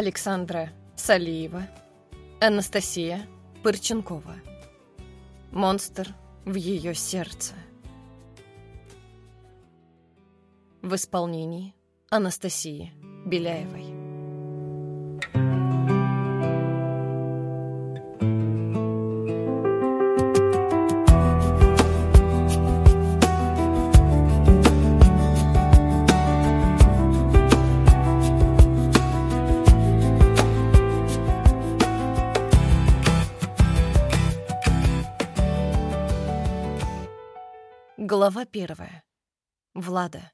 Александра Салиева, Анастасия Пырченкова. Монстр в ее сердце. В исполнении Анастасии Беляевой. Глава 1. Влада.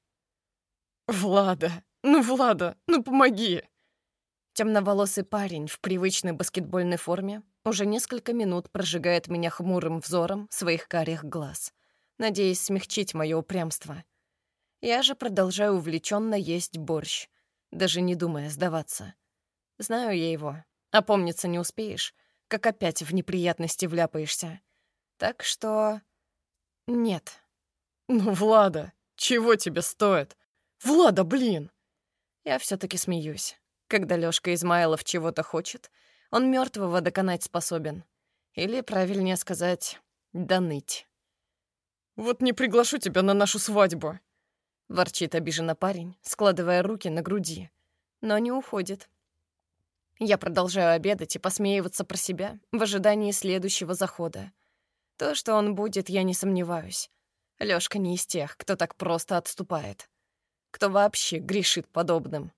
Влада, помоги!» Темноволосый парень в привычной баскетбольной форме уже несколько минут прожигает меня хмурым взором своих карих глаз, надеясь смягчить мое упрямство. Я же продолжаю увлеченно есть борщ, даже не думая сдаваться. Знаю я его, опомниться не успеешь, как опять в неприятности вляпаешься. Так что... нет. Влада, чего тебе стоит? Влада, блин! Я все-таки смеюсь. Когда Лёшка Измайлов чего-то хочет, он мертвого доконать способен. Или, правильнее сказать, доныть. Вот не приглашу тебя на нашу свадьбу. Ворчит обиженно парень, складывая руки на груди. Но не уходит. Я продолжаю обедать и посмеиваться про себя в ожидании следующего захода. То, что он будет, я не сомневаюсь. Лёшка не из тех, кто так просто отступает. Кто вообще грешит подобным.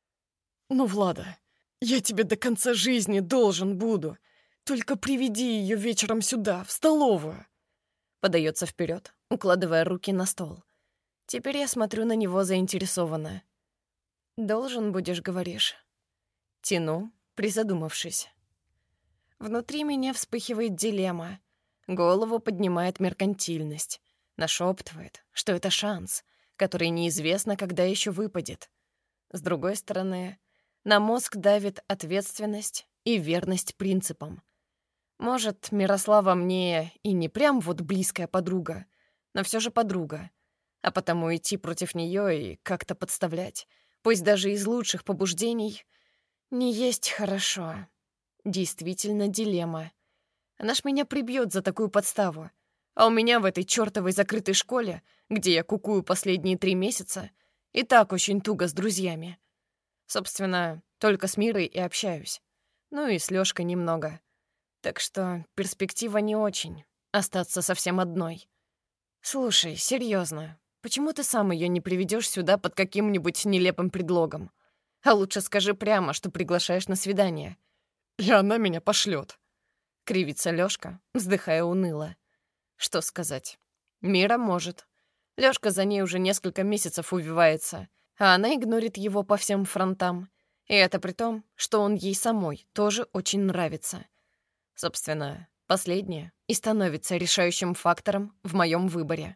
Влада, я тебе до конца жизни должен буду. Только приведи ее вечером сюда, в столовую. Подается вперед, укладывая руки на стол. Теперь я смотрю на него заинтересованно. «Должен будешь, говоришь?» Тяну, призадумавшись. Внутри меня вспыхивает дилемма. Голову поднимает меркантильность. Нашептывает, что это шанс, который неизвестно, когда еще выпадет. С другой стороны, на мозг давит ответственность и верность принципам. Может, Мирослава мне и не прям вот близкая подруга, но все же подруга, а потому идти против нее и как-то подставлять, пусть даже из лучших побуждений, не есть хорошо. Действительно дилемма. Она ж меня прибьет за такую подставу. А у меня в этой чёртовой закрытой школе, где я кукую последние 3 месяца, и так очень туго с друзьями. Собственно, только с Мирой и общаюсь. Ну и с Лёшкой немного. Так что перспектива не очень — остаться совсем одной. Слушай, серьёзно, почему ты сам её не приведёшь сюда под каким-нибудь нелепым предлогом? А лучше скажи прямо, что приглашаешь на свидание. И она меня пошлёт. Кривится Лёшка, вздыхая уныло. Что сказать? Мира может. Лёшка за ней уже несколько месяцев увивается, а она игнорит его по всем фронтам. И это при том, что он ей самой тоже очень нравится. Собственно, последнее и становится решающим фактором в моем выборе.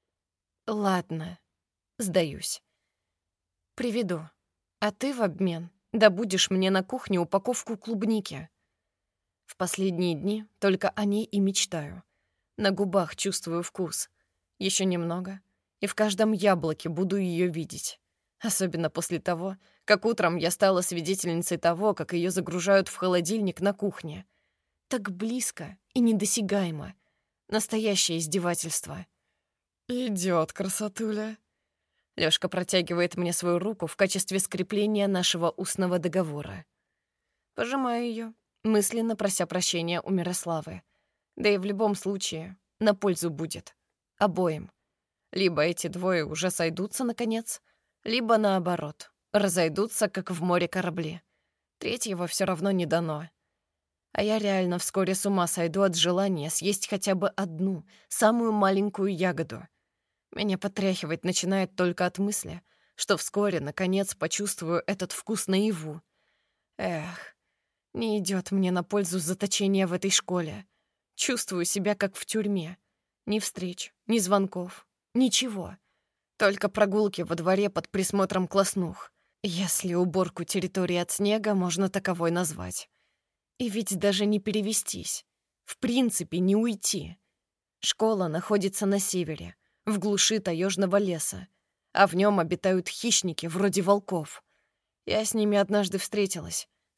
Ладно, сдаюсь. Приведу. А ты в обмен добудешь мне на кухне упаковку клубники. В последние дни только о ней и мечтаю. На губах чувствую вкус. Еще немного, и в каждом яблоке буду ее видеть. Особенно после того, как утром я стала свидетельницей того, как ее загружают в холодильник на кухне. Так близко и недосягаемо. Настоящее издевательство. Идет, красотуля. Лёшка протягивает мне свою руку в качестве скрепления нашего устного договора. Пожимаю ее, мысленно прося прощения у Мирославы. Да и в любом случае на пользу будет. Обоим. Либо эти двое уже сойдутся, наконец, либо, наоборот, разойдутся, как в море корабли. Третьего все равно не дано. А я реально вскоре с ума сойду от желания съесть хотя бы одну, самую маленькую ягоду. Меня потряхивать начинает только от мысли, что вскоре, наконец, почувствую этот вкус наяву. Эх, не идет мне на пользу заточение в этой школе. Чувствую себя как в тюрьме. Ни встреч, ни звонков, ничего. Только прогулки во дворе под присмотром класснух, если уборку территории от снега можно таковой назвать. И ведь даже не перевестись. В принципе, не уйти. Школа находится на севере, в глуши таежного леса, а в нем обитают хищники вроде волков. Я с ними однажды встретилась,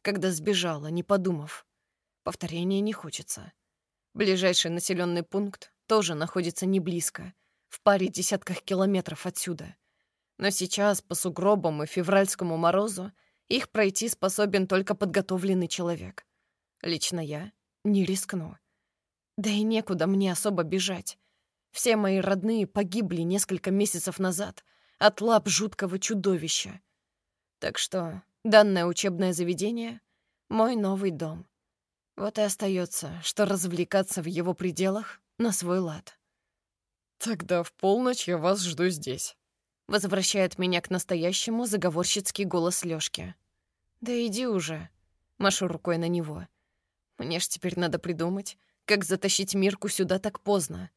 когда сбежала, не подумав. Повторения не хочется. Ближайший населенный пункт тоже находится не близко, в паре десятках километров отсюда. Но сейчас, по сугробам и февральскому морозу, их пройти способен только подготовленный человек. Лично я не рискну. Да и некуда мне особо бежать. Все мои родные погибли несколько месяцев назад от лап жуткого чудовища. Так что данное учебное заведение — мой новый дом. Вот и остается, что развлекаться в его пределах на свой лад. «Тогда в полночь я вас жду здесь», — возвращает меня к настоящему заговорщицкий голос Лёшки. «Да иди уже», — машу рукой на него. «Мне ж теперь надо придумать, как затащить Мирку сюда так поздно.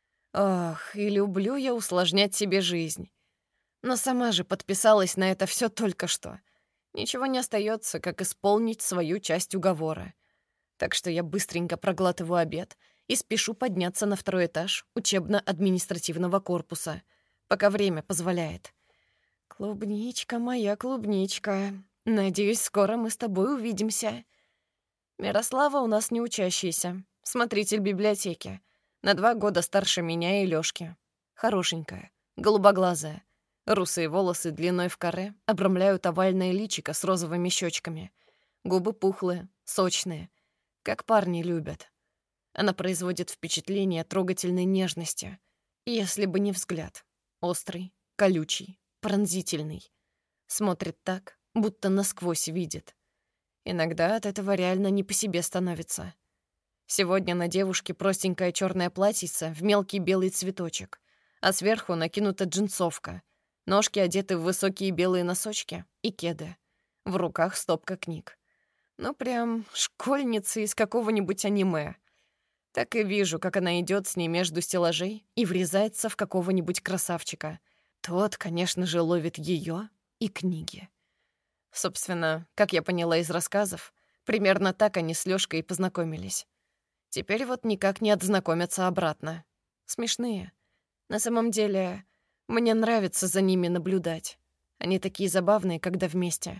Ох, и люблю я усложнять себе жизнь. Но сама же подписалась на это все только что. Ничего не остается, как исполнить свою часть уговора. Так что я быстренько проглатываю обед и спешу подняться на второй этаж учебно-административного корпуса, пока время позволяет. «Клубничка моя, клубничка, надеюсь, скоро мы с тобой увидимся». Мирослава у нас не учащаяся, смотритель библиотеки. На 2 года старше меня и Лёшки. Хорошенькая, голубоглазая. Русые волосы длиной в каре обрамляют овальное личико с розовыми щечками. Губы пухлые, сочные, как парни любят. Она производит впечатление трогательной нежности. Если бы не взгляд. Острый, колючий, пронзительный. Смотрит так, будто насквозь видит. Иногда от этого реально не по себе становится. Сегодня на девушке простенькое черное платьице в мелкий белый цветочек, а сверху накинута джинсовка. Ножки одеты в высокие белые носочки и кеды. В руках стопка книг. Ну, прям школьница из какого-нибудь аниме. Так и вижу, как она идет с ней между стеллажей и врезается в какого-нибудь красавчика. Тот, конечно же, ловит ее и книги. Собственно, как я поняла из рассказов, примерно так они с Лёшкой и познакомились. Теперь вот никак не отзнакомятся обратно. Смешные. На самом деле, мне нравится за ними наблюдать. Они такие забавные, когда вместе.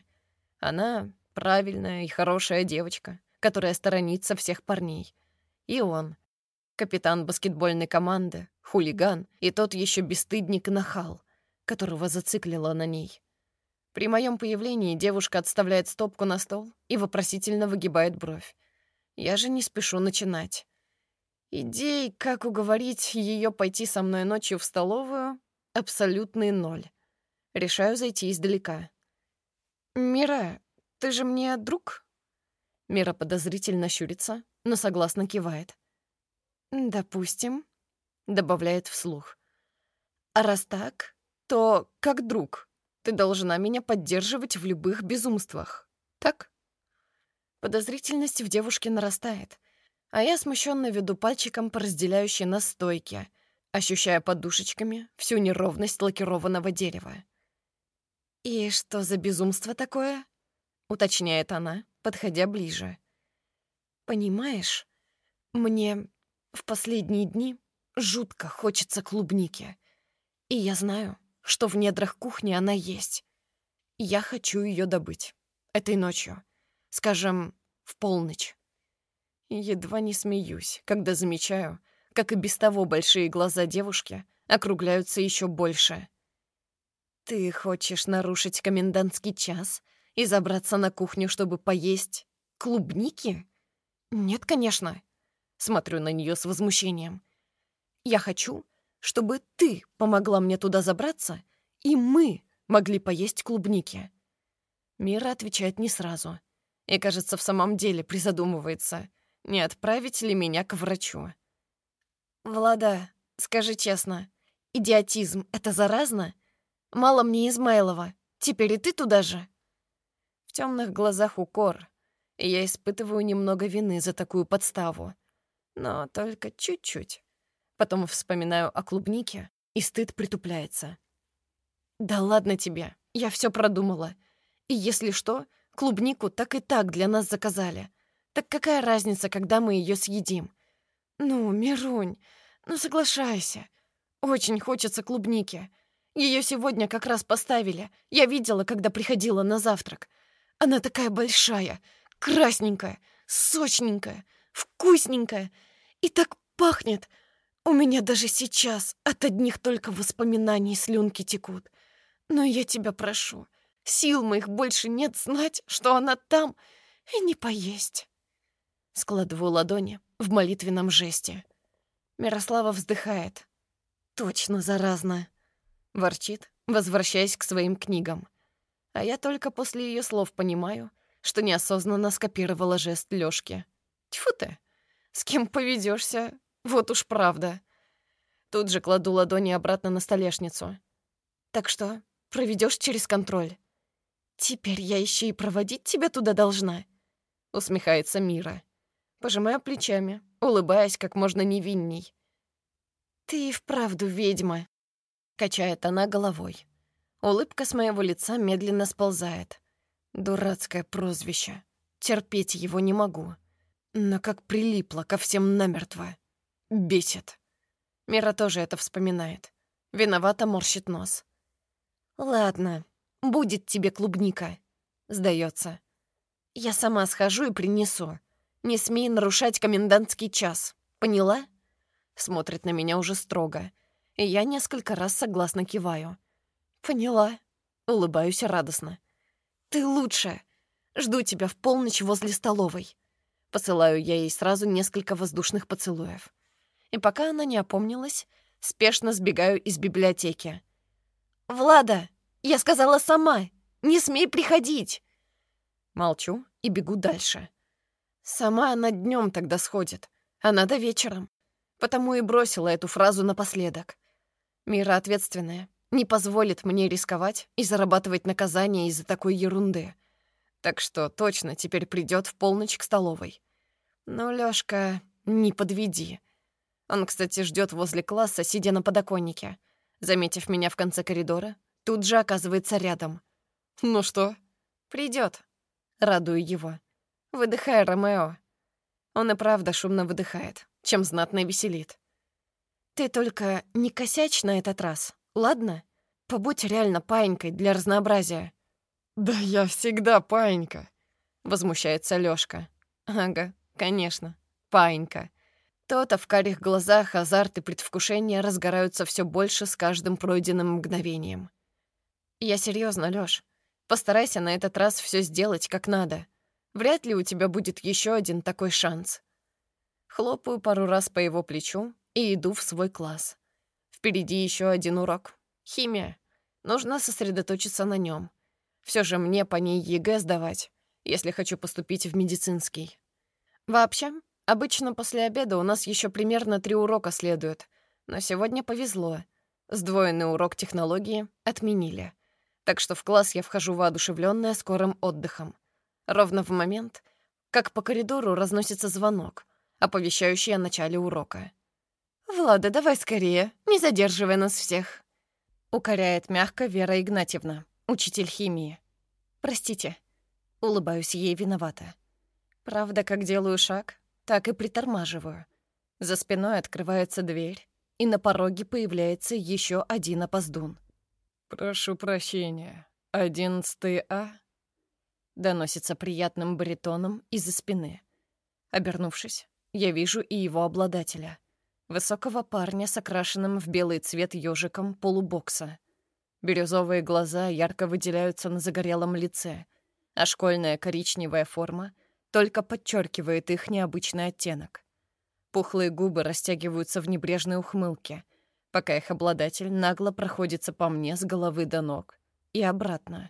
Она правильная и хорошая девочка, которая сторонится всех парней. И он, капитан баскетбольной команды, хулиган и тот еще бесстыдник и нахал, которого зациклила на ней. При моем появлении девушка отставляет стопку на стол и вопросительно выгибает бровь. Я же не спешу начинать. Идей, как уговорить ее пойти со мной ночью в столовую, абсолютный ноль. Решаю зайти издалека. «Мира, ты же мне друг?» Мира подозрительно щурится, но согласно кивает. «Допустим», — добавляет вслух. «А раз так, то как друг ты должна меня поддерживать в любых безумствах, так?» Подозрительность в девушке нарастает, а я смущенно веду пальчиком по разделяющей нас стойке, ощущая подушечками всю неровность лакированного дерева. «И что за безумство такое?» — уточняет она, подходя ближе. «Понимаешь, мне в последние дни жутко хочется клубники, и я знаю, что в недрах кухни она есть. Я хочу ее добыть. Этой ночью. Скажем, в полночь». Едва не смеюсь, когда замечаю, как и без того большие глаза девушки округляются еще больше. «Ты хочешь нарушить комендантский час и забраться на кухню, чтобы поесть клубники?» «Нет, конечно». Смотрю на нее с возмущением. «Я хочу, чтобы ты помогла мне туда забраться, и мы могли поесть клубники». Мира отвечает не сразу. И, кажется, в самом деле призадумывается, не отправить ли меня к врачу. «Влада, скажи честно, идиотизм — это заразно? Мало мне Измайлова, теперь и ты туда же?» В темных глазах укор, и я испытываю немного вины за такую подставу. Но только чуть-чуть. Потом вспоминаю о клубнике, и стыд притупляется. «Да ладно тебе, я все продумала. И если что, клубнику так и так для нас заказали. Так какая разница, когда мы ее съедим? Ну, Мирунь, ну соглашайся. Очень хочется клубники. Ее сегодня как раз поставили. Я видела, когда приходила на завтрак. Она такая большая, красненькая, сочненькая, вкусненькая и так пахнет. У меня даже сейчас от одних только воспоминаний слюнки текут. Но я тебя прошу, сил моих больше нет знать, что она там, и не поесть. Складываю ладони в молитвенном жесте. Мирослава вздыхает. Точно заразно. Ворчит, возвращаясь к своим книгам. А я только после ее слов понимаю, что неосознанно скопировала жест Лёшки. Тьфу ты, с кем поведешься, вот уж правда. Тут же кладу ладони обратно на столешницу. Так что, проведешь через контроль? Теперь я еще и проводить тебя туда должна? Усмехается Мира. Пожимаю плечами, улыбаясь как можно невинней. Ты и вправду ведьма. Качает она головой. Улыбка с моего лица медленно сползает. Дурацкое прозвище. Терпеть его не могу. Но как прилипла ко всем намертво. Бесит. Мира тоже это вспоминает. Виновато морщит нос. «Ладно, будет тебе клубника», — сдается. «Я сама схожу и принесу. Не смей нарушать комендантский час. Поняла?» Смотрит на меня уже строго. И я несколько раз согласно киваю. «Поняла». Улыбаюсь радостно. «Ты лучшая. Жду тебя в полночь возле столовой». Посылаю я ей сразу несколько воздушных поцелуев. И пока она не опомнилась, спешно сбегаю из библиотеки. «Влада, я сказала сама, не смей приходить!» Молчу и бегу дальше. Сама она днем тогда сходит, а надо вечером. Потому и бросила эту фразу напоследок. Мира ответственная, не позволит мне рисковать и зарабатывать наказание из-за такой ерунды. Так что точно теперь придет в полночь к столовой. Но, Лёшка, не подведи. Он, кстати, ждет возле класса, сидя на подоконнике. Заметив меня в конце коридора, тут же оказывается рядом. «Ну что?» «Придет». Радую его. «Выдыхай, Ромео». Он и правда шумно выдыхает, чем знатно веселит. «Ты только не косячь на этот раз, ладно? Побудь реально паинькой для разнообразия». «Да я всегда паинька», — возмущается Лёшка. «Ага, конечно, паинька». То-то в карих глазах азарт и предвкушение разгораются все больше с каждым пройденным мгновением. Я серьезно, Лёш. Постарайся на этот раз все сделать как надо. Вряд ли у тебя будет еще один такой шанс. Хлопаю пару раз по его плечу и иду в свой класс. Впереди еще один урок. Химия. Нужно сосредоточиться на нем. Все же мне по ней ЕГЭ сдавать, если хочу поступить в медицинский. Вообще, обычно после обеда у нас еще примерно 3 урока следует, но сегодня повезло. Сдвоенный урок технологии отменили. Так что в класс я вхожу воодушевленная скорым отдыхом. Ровно в момент, как по коридору разносится звонок, оповещающий о начале урока. «Влада, давай скорее, не задерживай нас всех», — укоряет мягко Вера Игнатьевна, учитель химии. «Простите», — улыбаюсь ей виновата. Правда, как делаю шаг, так и притормаживаю. За спиной открывается дверь, и на пороге появляется еще один опоздун. «Прошу прощения, 11 А?» Доносится приятным баритоном из-за спины. Обернувшись, я вижу и его обладателя. Высокого парня с окрашенным в белый цвет ёжиком полубокса. Бирюзовые глаза ярко выделяются на загорелом лице, а школьная коричневая форма только подчеркивает их необычный оттенок. Пухлые губы растягиваются в небрежной ухмылке, пока их обладатель нагло проходится по мне с головы до ног и обратно.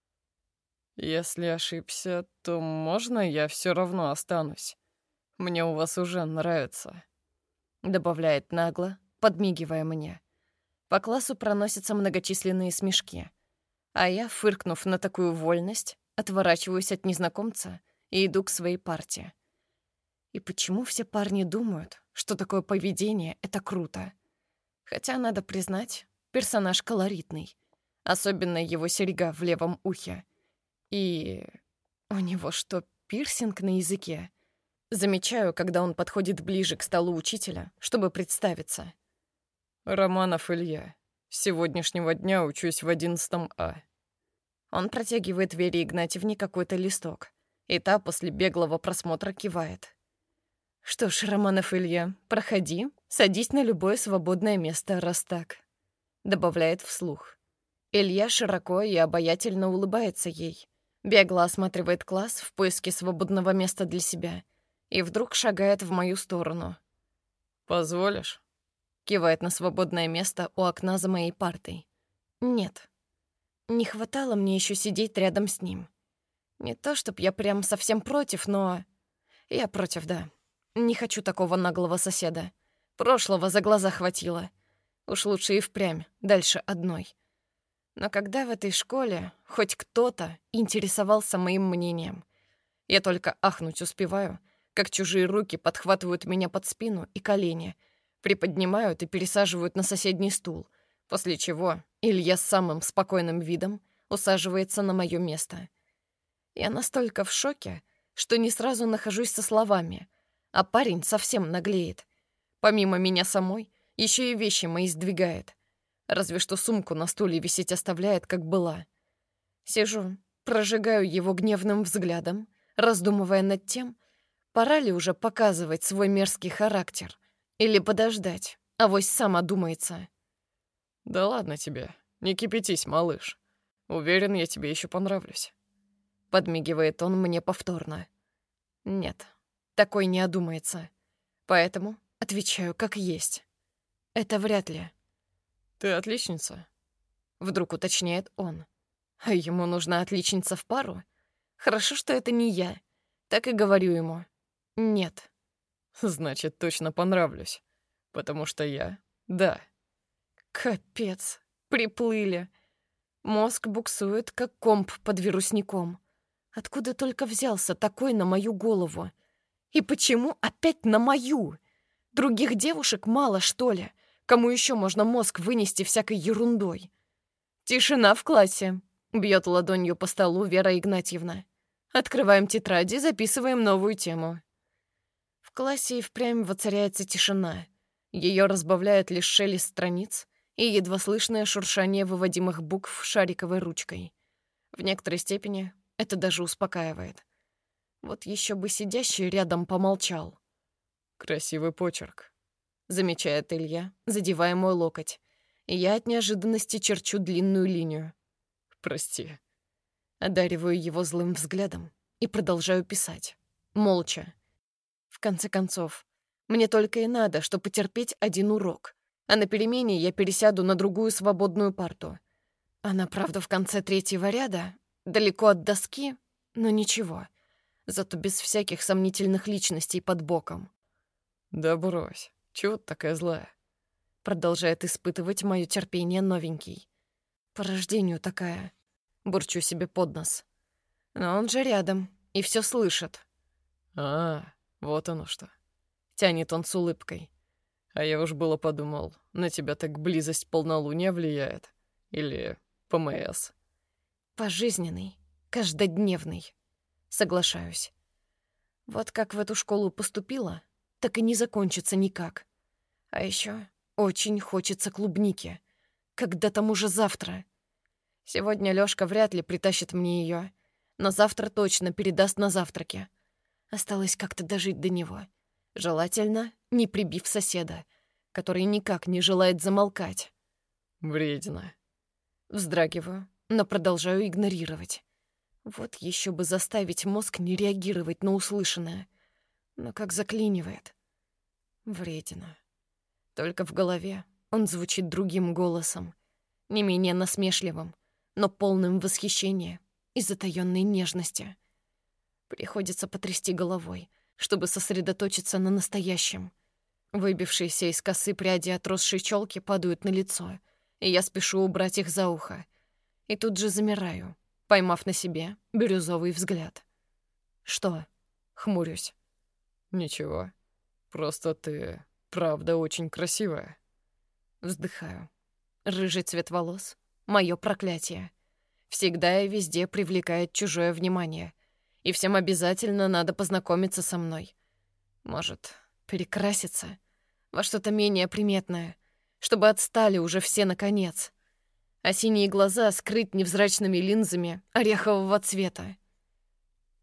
«Если ошибся, то можно я все равно останусь? Мне у вас уже нравится», — добавляет нагло, подмигивая мне. По классу проносятся многочисленные смешки, а я, фыркнув на такую вольность, отворачиваюсь от незнакомца и иду к своей парте. И почему все парни думают, что такое поведение — это круто? Хотя, надо признать, персонаж колоритный, особенно его серьга в левом ухе. И у него что, пирсинг на языке? Замечаю, когда он подходит ближе к столу учителя, чтобы представиться. «Романов Илья. С сегодняшнего дня учусь в 11 А». Он протягивает Вере Игнатьевне какой-то листок, И та после беглого просмотра кивает. «Что ж, Романов Илья, проходи, садись на любое свободное место, раз так», — добавляет вслух. Илья широко и обаятельно улыбается ей, бегло осматривает класс в поиске свободного места для себя и вдруг шагает в мою сторону. «Позволишь?» — кивает на свободное место у окна за моей партой. «Нет. Не хватало мне еще сидеть рядом с ним. Не то, чтоб я прям совсем против, но... Я против, да. Не хочу такого наглого соседа. Прошлого за глаза хватило. Уж лучше и впрямь, дальше одной. Но когда в этой школе хоть кто-то интересовался моим мнением, я только ахнуть успеваю, как чужие руки подхватывают меня под спину и колени, приподнимают и пересаживают на соседний стул, после чего Илья с самым спокойным видом усаживается на моё место. Я настолько в шоке, что не сразу нахожусь со словами, а парень совсем наглеет. Помимо меня самой, ещё и вещи мои сдвигает. Разве что сумку на стуле висеть оставляет, как была. Сижу, прожигаю его гневным взглядом, раздумывая над тем, пора ли уже показывать свой мерзкий характер или подождать, авось сам одумается. «Да ладно тебе, не кипятись, малыш. Уверен, я тебе еще понравлюсь». Подмигивает он мне повторно. Нет, такой не одумается. Поэтому отвечаю как есть. Это вряд ли. «Ты отличница?» Вдруг уточняет он. А ему нужна отличница в пару? Хорошо, что это не я. Так и говорю ему. Нет. «Значит, точно понравлюсь. Потому что я — да». Капец. Приплыли. Мозг буксует, как комп под вирусником. Откуда только взялся такой на мою голову? И почему опять на мою? Других девушек мало, что ли? Кому еще можно мозг вынести всякой ерундой? Тишина в классе. Бьет ладонью по столу Вера Игнатьевна. Открываем тетради, записываем новую тему. В классе и впрямь воцаряется тишина. Ее разбавляет лишь шелест страниц и едва слышное шуршание выводимых букв шариковой ручкой. В некоторой степени это даже успокаивает. Вот еще бы сидящий рядом помолчал. «Красивый почерк», — замечает Илья, задевая мой локоть. И я от неожиданности черчу длинную линию. «Прости». Одариваю его злым взглядом и продолжаю писать. Молча. В конце концов, мне только и надо, что потерпеть один урок, а на перемене я пересяду на другую свободную парту. Она, правда, в конце третьего ряда, далеко от доски, но ничего. Зато без всяких сомнительных личностей под боком. «Да брось, чего ты такая злая?» Продолжает испытывать мое терпение новенький. По рождению такая. Бурчу себе под нос. Но он же рядом и все слышит. Вот оно что. Тянет он с улыбкой. А я уж было подумал, на тебя так близость полнолуния влияет. Или ПМС. Пожизненный, каждодневный. Соглашаюсь. Вот как в эту школу поступила, так и не закончится никак. А еще очень хочется клубники. Когда там уже завтра. Сегодня Лёшка вряд ли притащит мне ее, но завтра точно передаст на завтраке. Осталось как-то дожить до него. Желательно, не прибив соседа, который никак не желает замолкать. Вредина. Вздрагиваю, но продолжаю игнорировать. Вот еще бы заставить мозг не реагировать на услышанное. Но как заклинивает. Вредина. Только в голове он звучит другим голосом, не менее насмешливым, но полным восхищения и затаённой нежности. Приходится потрясти головой, чтобы сосредоточиться на настоящем. Выбившиеся из косы пряди отросшей челки падают на лицо, и я спешу убрать их за ухо. И тут же замираю, поймав на себе бирюзовый взгляд. «Что?» — хмурюсь. «Ничего. Просто ты, правда, очень красивая». Вздыхаю. Рыжий цвет волос — моё проклятие. Всегда и везде привлекает чужое внимание. И всем обязательно надо познакомиться со мной. Может, перекраситься во что-то менее приметное, чтобы отстали уже все наконец. А синие глаза скрыть невзрачными линзами орехового цвета.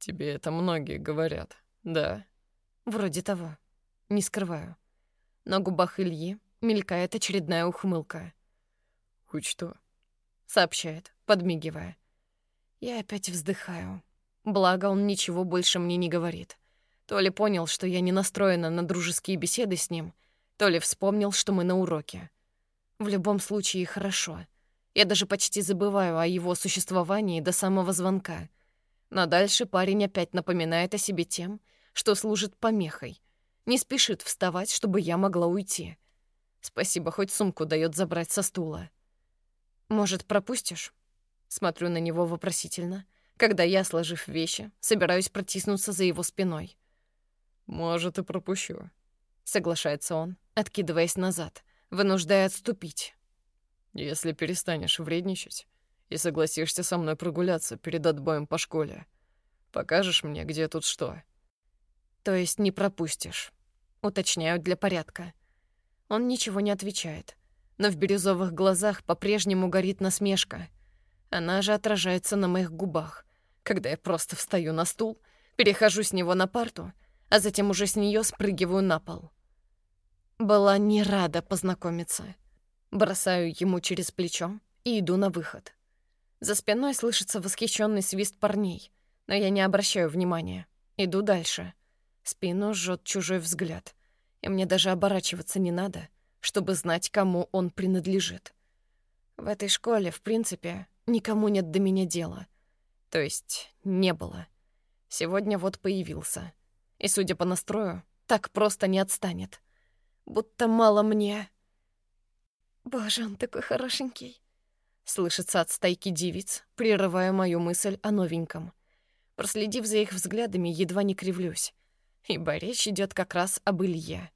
Тебе это многие говорят, да? Вроде того. Не скрываю. На губах Ильи мелькает очередная ухмылка. «Учту», — сообщает, подмигивая. Я опять вздыхаю. Благо, он ничего больше мне не говорит. То ли понял, что я не настроена на дружеские беседы с ним, то ли вспомнил, что мы на уроке. В любом случае, хорошо. Я даже почти забываю о его существовании до самого звонка. Но дальше парень опять напоминает о себе тем, что служит помехой. Не спешит вставать, чтобы я могла уйти. Спасибо, хоть сумку дает забрать со стула. «Может, пропустишь?» Смотрю на него вопросительно, когда я, сложив вещи, собираюсь протиснуться за его спиной. «Может, и пропущу», — соглашается он, откидываясь назад, вынуждая отступить. «Если перестанешь вредничать и согласишься со мной прогуляться перед отбоем по школе. Покажешь мне, где тут что?» «То есть не пропустишь?» Уточняю для порядка. Он ничего не отвечает, но в бирюзовых глазах по-прежнему горит насмешка. Она же отражается на моих губах, когда я просто встаю на стул, перехожу с него на парту, а затем уже с нее спрыгиваю на пол. Была не рада познакомиться. Бросаю ему через плечо и иду на выход. За спиной слышится восхищенный свист парней, но я не обращаю внимания. Иду дальше. Спину жжет чужой взгляд, и мне даже оборачиваться не надо, чтобы знать, кому он принадлежит. В этой школе, в принципе, никому нет до меня дела. То есть не было. Сегодня вот появился. И, судя по настрою, так просто не отстанет. Будто мало мне. «Боже, он такой хорошенький!» Слышится от стайки девиц, прерывая мою мысль о новеньком. Проследив за их взглядами, едва не кривлюсь, ибо речь идет как раз об Илье.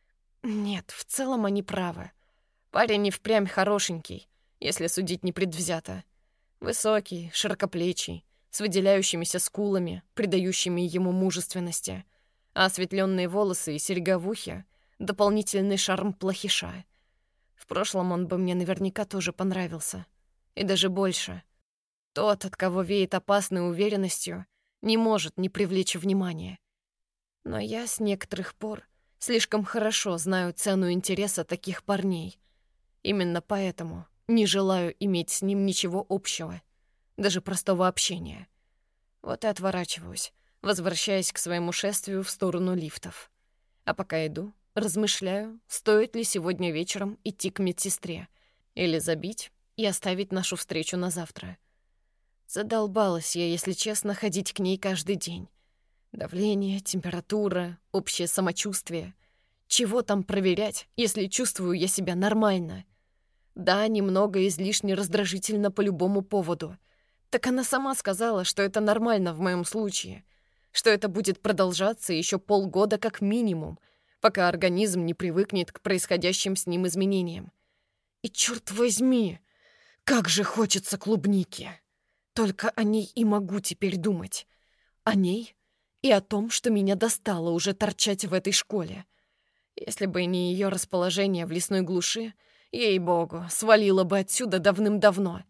Нет, в целом они правы. Парень и впрямь хорошенький, если судить непредвзято. Высокий, широкоплечий, с выделяющимися скулами, придающими ему мужественности, а осветленные волосы и серьга в ухе — дополнительный шарм плохиша. В прошлом он бы мне наверняка тоже понравился. И даже больше. Тот, от кого веет опасной уверенностью, не может не привлечь внимания. Но я с некоторых пор слишком хорошо знаю цену интереса таких парней. Именно поэтому не желаю иметь с ним ничего общего, даже простого общения. Вот и отворачиваюсь, возвращаясь к своему шествию в сторону лифтов. А пока иду, размышляю, стоит ли сегодня вечером идти к медсестре или забить и оставить нашу встречу на завтра. Задолбалась я, если честно, ходить к ней каждый день. Давление, температура, общее самочувствие. Чего там проверять, если чувствую я себя нормально? Да, немного излишне раздражительно по любому поводу. Так она сама сказала, что это нормально в моем случае, что это будет продолжаться еще полгода как минимум, пока организм не привыкнет к происходящим с ним изменениям. И, черт возьми, как же хочется клубники! Только о ней и могу теперь думать. О ней и о том, что меня достало уже торчать в этой школе. Если бы не ее расположение в лесной глуши, ей-богу, свалила бы отсюда давным-давно.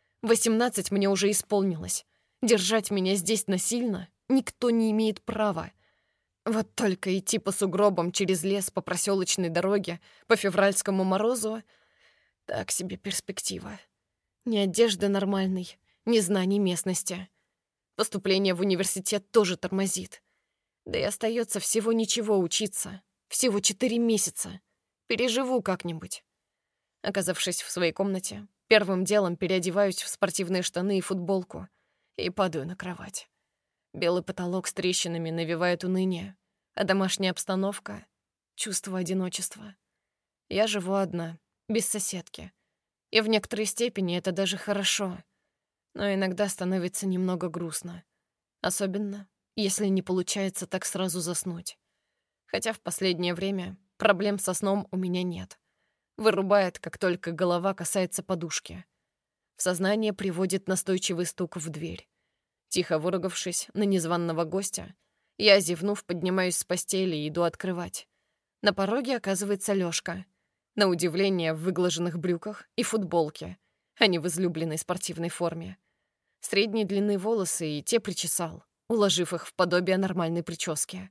18 мне уже исполнилось. Держать меня здесь насильно никто не имеет права. Вот только идти по сугробам через лес по проселочной дороге по февральскому морозу — так себе перспектива. Ни одежды нормальной, ни знаний местности. Поступление в университет тоже тормозит. Да и остается всего ничего учиться. Всего 4 месяца. Переживу как-нибудь. Оказавшись в своей комнате, первым делом переодеваюсь в спортивные штаны и футболку и падаю на кровать. Белый потолок с трещинами навевает уныние, а домашняя обстановка — чувство одиночества. Я живу одна, без соседки. И в некоторой степени это даже хорошо. Но иногда становится немного грустно. Особенно, если не получается так сразу заснуть. Хотя в последнее время проблем со сном у меня нет. Вырубает, как только голова касается подушки. В сознание приводит настойчивый стук в дверь. Тихо выругавшись на незваного гостя, я, зевнув, поднимаюсь с постели и иду открывать. На пороге оказывается Лёшка. На удивление, в выглаженных брюках и футболке, а не в излюбленной спортивной форме. Средней длины волосы и те причесал, уложив их в подобие нормальной прически.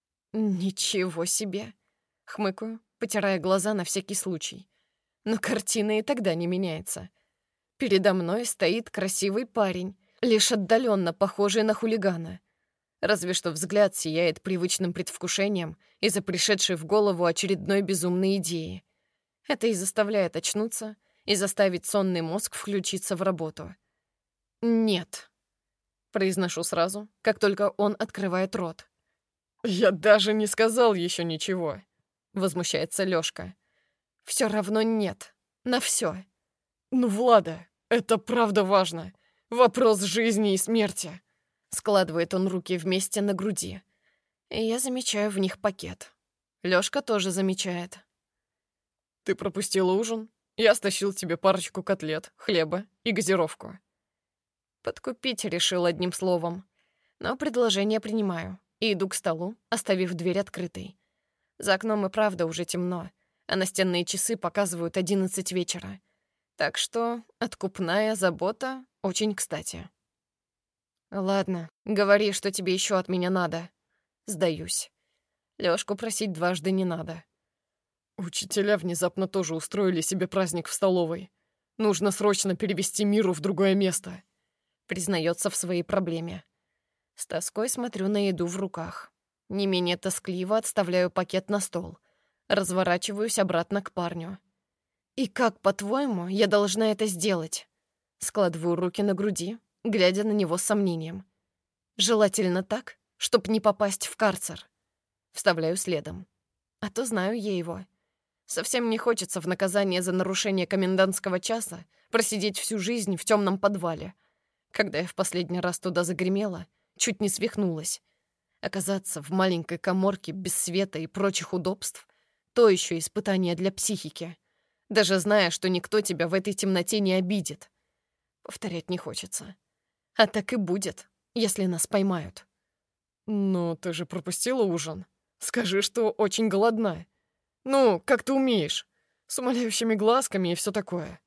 «Ничего себе!» — хмыкаю, потирая глаза на всякий случай. Но картина и тогда не меняется. Передо мной стоит красивый парень, лишь отдаленно похожий на хулигана. Разве что взгляд сияет привычным предвкушением из-за пришедшей в голову очередной безумной идеи. Это и заставляет очнуться и заставить сонный мозг включиться в работу. «Нет», — произношу сразу, как только он открывает рот. «Я даже не сказал еще ничего», — возмущается Лёшка. «Всё равно нет. На всё». «Ну, Влада, это правда важно. Вопрос жизни и смерти». Складывает он руки вместе на груди. И я замечаю в них пакет. Лёшка тоже замечает. «Ты пропустила ужин? Я стащил тебе парочку котлет, хлеба и газировку». Подкупить решил одним словом. Но предложение принимаю и иду к столу, оставив дверь открытой. За окном и правда уже темно, а настенные часы показывают 11 вечера. Так что откупная забота очень кстати. «Ладно, говори, что тебе еще от меня надо». Сдаюсь. Лёшку просить дважды не надо. Учителя внезапно тоже устроили себе праздник в столовой. Нужно срочно перевести Миру в другое место. Признается в своей проблеме. С тоской смотрю на еду в руках. Не менее тоскливо отставляю пакет на стол. Разворачиваюсь обратно к парню. «И как, по-твоему, я должна это сделать?» Складываю руки на груди, глядя на него с сомнением. «Желательно так, чтоб не попасть в карцер». Вставляю следом. А то знаю я его. Совсем не хочется в наказание за нарушение комендантского часа просидеть всю жизнь в темном подвале. Когда я в последний раз туда загремела, чуть не свихнулась. Оказаться в маленькой каморке без света и прочих удобств — то еще испытание для психики. Даже зная, что никто тебя в этой темноте не обидит. Повторять не хочется. А так и будет, если нас поймают. «Ну, ты же пропустила ужин. Скажи, что очень голодна. Ну, как ты умеешь. С умоляющими глазками и все такое».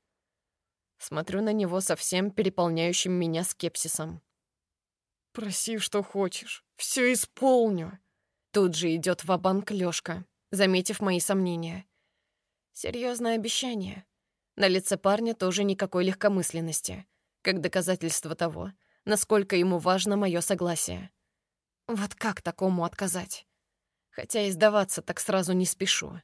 Смотрю на него совсем переполняющим меня скепсисом. «Проси, что хочешь. Все исполню». Тут же идет ва-банк Лёшка, заметив мои сомнения. Серьезное обещание. На лице парня тоже никакой легкомысленности, как доказательство того, насколько ему важно мое согласие. Вот как такому отказать? Хотя и сдаваться так сразу не спешу.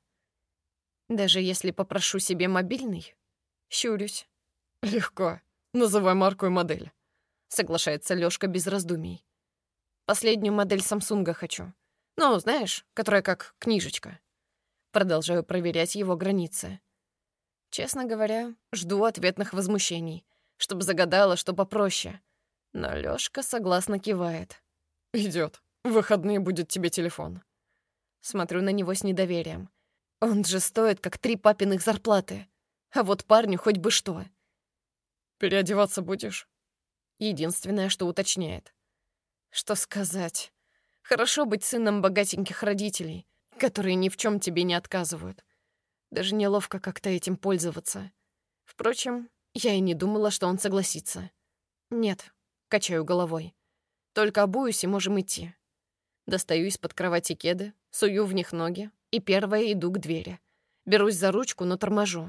Даже если попрошу себе мобильный, щурюсь. «Легко. Называй марку и модель», — соглашается Лёшка без раздумий. «Последнюю модель Самсунга хочу. Ну, знаешь, которая как книжечка». Продолжаю проверять его границы. Честно говоря, жду ответных возмущений, чтобы загадала, что попроще. Но Лёшка согласно кивает. «Идёт. В выходные будет тебе телефон». Смотрю на него с недоверием. Он же стоит, как 3 папиных зарплаты. А вот парню хоть бы что. «Переодеваться будешь?» Единственное, что уточняет. Что сказать? Хорошо быть сыном богатеньких родителей, которые ни в чем тебе не отказывают. Даже неловко как-то этим пользоваться. Впрочем, я и не думала, что он согласится. Нет, качаю головой. Только обуюсь и можем идти. Достаю из-под кровати кеды, сую в них ноги и первая иду к двери. Берусь за ручку, но торможу.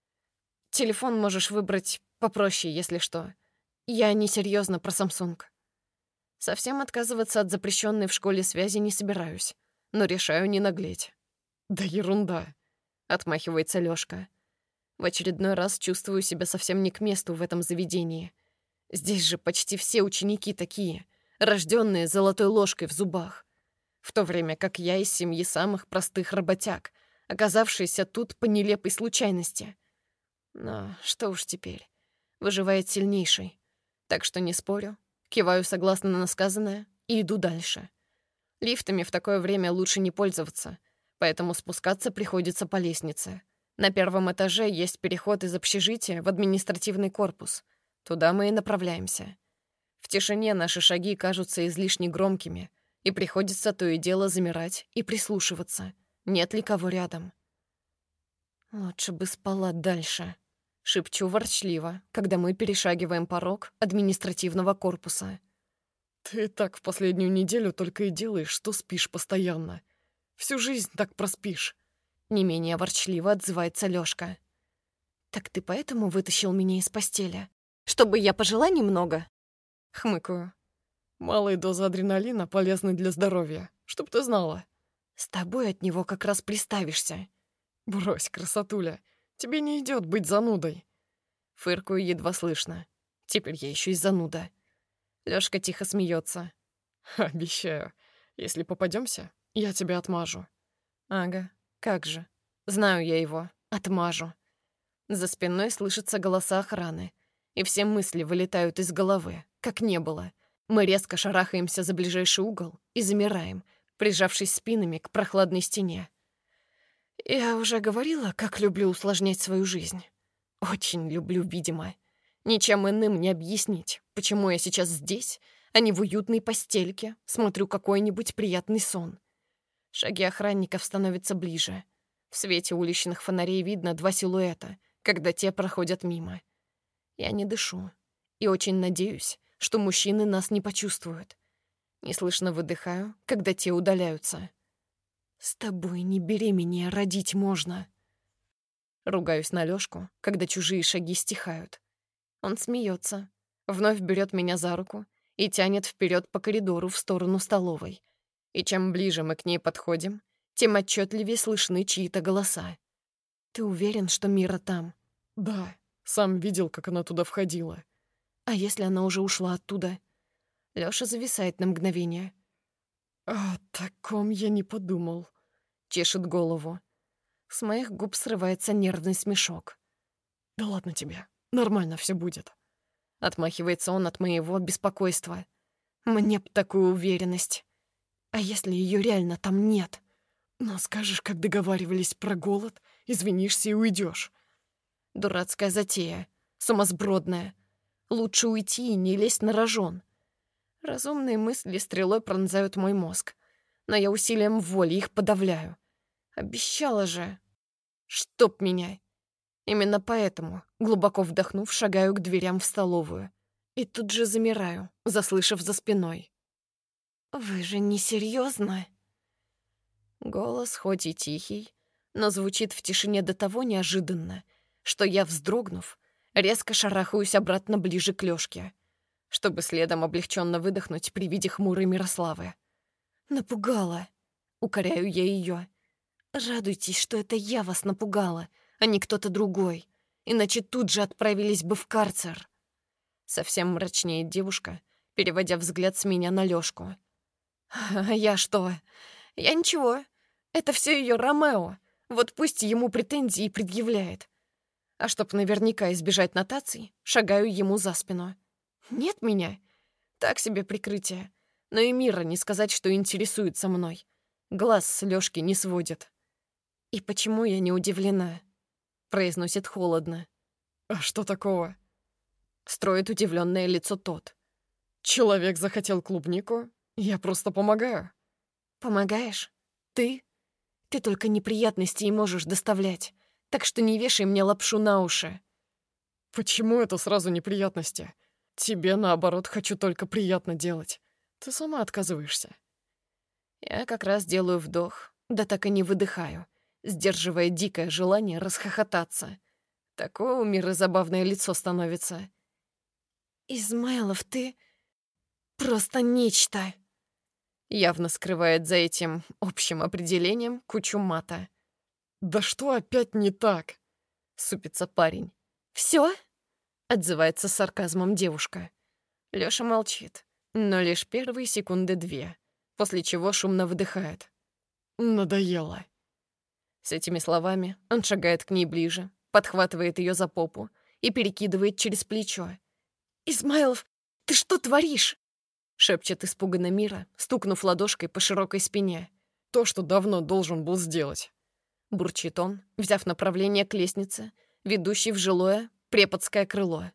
Телефон можешь выбрать попроще, если что. Я несерьезно про Samsung. Совсем отказываться от запрещенной в школе связи не собираюсь, но решаю не наглеть. «Да ерунда», — отмахивается Лёшка. В очередной раз чувствую себя совсем не к месту в этом заведении. Здесь же почти все ученики такие, рожденные золотой ложкой в зубах. В то время как я из семьи самых простых работяг, оказавшиеся тут по нелепой случайности. Но что уж теперь. Выживает сильнейший. Так что не спорю, киваю согласно на сказанное и иду дальше. Лифтами в такое время лучше не пользоваться, поэтому спускаться приходится по лестнице. На первом этаже есть переход из общежития в административный корпус. Туда мы и направляемся. В тишине наши шаги кажутся излишне громкими, и приходится то и дело замирать и прислушиваться, нет ли кого рядом. «Лучше бы спала дальше», — шепчу ворчливо, когда мы перешагиваем порог административного корпуса. Ты так в последнюю неделю только и делаешь, что спишь постоянно. Всю жизнь так проспишь. Не менее ворчливо отзывается Лёшка. «Так ты поэтому вытащил меня из постели? Чтобы я пожила немного?» Хмыкаю. Малые дозы адреналина полезны для здоровья, чтоб ты знала. «С тобой от него как раз приставишься». Брось, красотуля, тебе не идет быть занудой. Фыркую едва слышно. Теперь я еще и зануда. Лёшка тихо смеется. Обещаю, если попадемся, я тебя отмажу. Ага, как же. Знаю я его. Отмажу. За спиной слышатся голоса охраны, и все мысли вылетают из головы, как не было. Мы резко шарахаемся за ближайший угол и замираем, прижавшись спинами к прохладной стене. Я уже говорила, как люблю усложнять свою жизнь. Очень люблю, видимо. Ничем иным не объяснить, почему я сейчас здесь, а не в уютной постельке, смотрю какой-нибудь приятный сон. Шаги охранников становятся ближе. В свете уличных фонарей видно два силуэта, когда те проходят мимо. Я не дышу и очень надеюсь, что мужчины нас не почувствуют. Неслышно выдыхаю, когда те удаляются. «С тобой не беременея родить можно». Ругаюсь на Лёшку, когда чужие шаги стихают. Он смеется, вновь берет меня за руку и тянет вперед по коридору в сторону столовой. И чем ближе мы к ней подходим, тем отчетливее слышны чьи-то голоса. «Ты уверен, что Мира там?» Да, сам видел, как она туда входила. «А если она уже ушла оттуда?» Лёша зависает на мгновение. О таком я не подумал. Чешет голову. С моих губ срывается нервный смешок. Да ладно тебе, нормально все будет. Отмахивается он от моего беспокойства. Мне б такую уверенность. А если ее реально там нет? Но скажешь, как договаривались про голод, извинишься и уйдешь. Дурацкая затея. Сумасбродная. Лучше уйти и не лезть на рожон. Разумные мысли стрелой пронзают мой мозг. Но я усилием воли их подавляю. Обещала же. Чтоб меня. Именно поэтому, глубоко вдохнув, шагаю к дверям в столовую. И тут же замираю, заслышав за спиной. «Вы же не серьезно?» Голос хоть и тихий, но звучит в тишине до того неожиданно, что я, вздрогнув, резко шарахаюсь обратно ближе к Лёшке, чтобы следом облегченно выдохнуть при виде хмурой Мирославы. «Напугала!» — укоряю я её. «Радуйтесь, что это я вас напугала, а не кто-то другой, иначе тут же отправились бы в карцер». Совсем мрачнеет девушка, переводя взгляд с меня на Лёшку. «А я что? Я ничего. Это все её Ромео. Вот пусть ему претензии предъявляет. А чтоб наверняка избежать нотаций, шагаю ему за спину. Нет меня? Так себе прикрытие. Но и Мира не сказать, что интересуется мной. Глаз с Лёшки не сводит. «И почему я не удивлена?» — произносит холодно. А что такого? Строит удивленное лицо тот. Человек захотел клубнику, я просто помогаю. «Помогаешь? Ты? Ты только неприятности и можешь доставлять, так что не вешай мне лапшу на уши». Почему это сразу неприятности? Тебе, наоборот, хочу только приятно делать. Ты сама отказываешься. Я как раз делаю вдох, да так и не выдыхаю, сдерживая дикое желание расхохотаться. Такое у Миры забавное лицо становится. «Измайлов, ты просто нечто!» Явно скрывает за этим общим определением кучу мата. Да что опять не так? Супится парень. «Всё?» — отзывается с сарказмом девушка. Лёша молчит, но лишь первые секунды 2, после чего шумно выдыхает. Надоело. С этими словами он шагает к ней ближе, подхватывает её за попу и перекидывает через плечо. «Измайлов, ты что творишь?» — шепчет испуганно Мира, стукнув ладошкой по широкой спине. То, что давно должен был сделать. Бурчит он, взяв направление к лестнице, ведущей в жилое преподское крыло.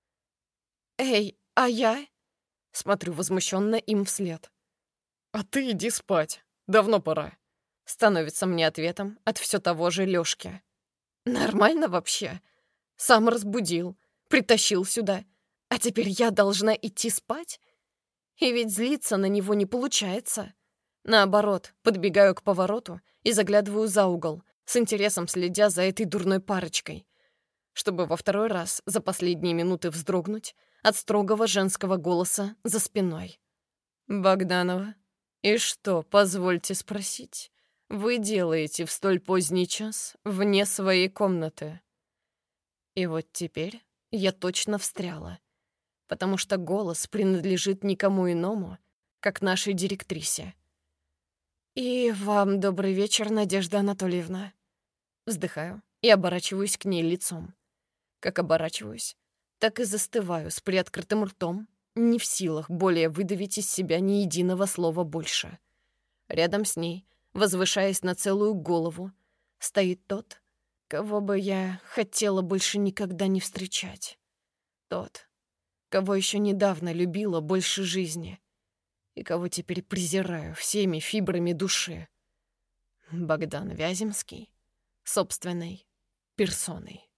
«Эй, а я?» — смотрю возмущенно им вслед. А ты иди спать. Давно пора. Становится мне ответом от все того же Лёшки. «Нормально вообще? Сам разбудил, притащил сюда, а теперь я должна идти спать? И ведь злиться на него не получается. Наоборот, подбегаю к повороту и заглядываю за угол, с интересом следя за этой дурной парочкой, чтобы во второй раз за последние минуты вздрогнуть от строгого женского голоса за спиной. «Богданова, и что, позвольте спросить, вы делаете в столь поздний час вне своей комнаты?» И вот теперь я точно встряла, потому что голос принадлежит никому иному, как нашей директрисе. «И вам добрый вечер, Надежда Анатольевна». Вздыхаю и оборачиваюсь к ней лицом. Как оборачиваюсь, так и застываю с приоткрытым ртом, не в силах более выдавить из себя ни единого слова больше. Рядом с ней, возвышаясь на целую голову, стоит тот, кого бы я хотела больше никогда не встречать. Тот, кого еще недавно любила больше жизни и кого теперь презираю всеми фибрами души. Богдан Вяземский собственной персоной.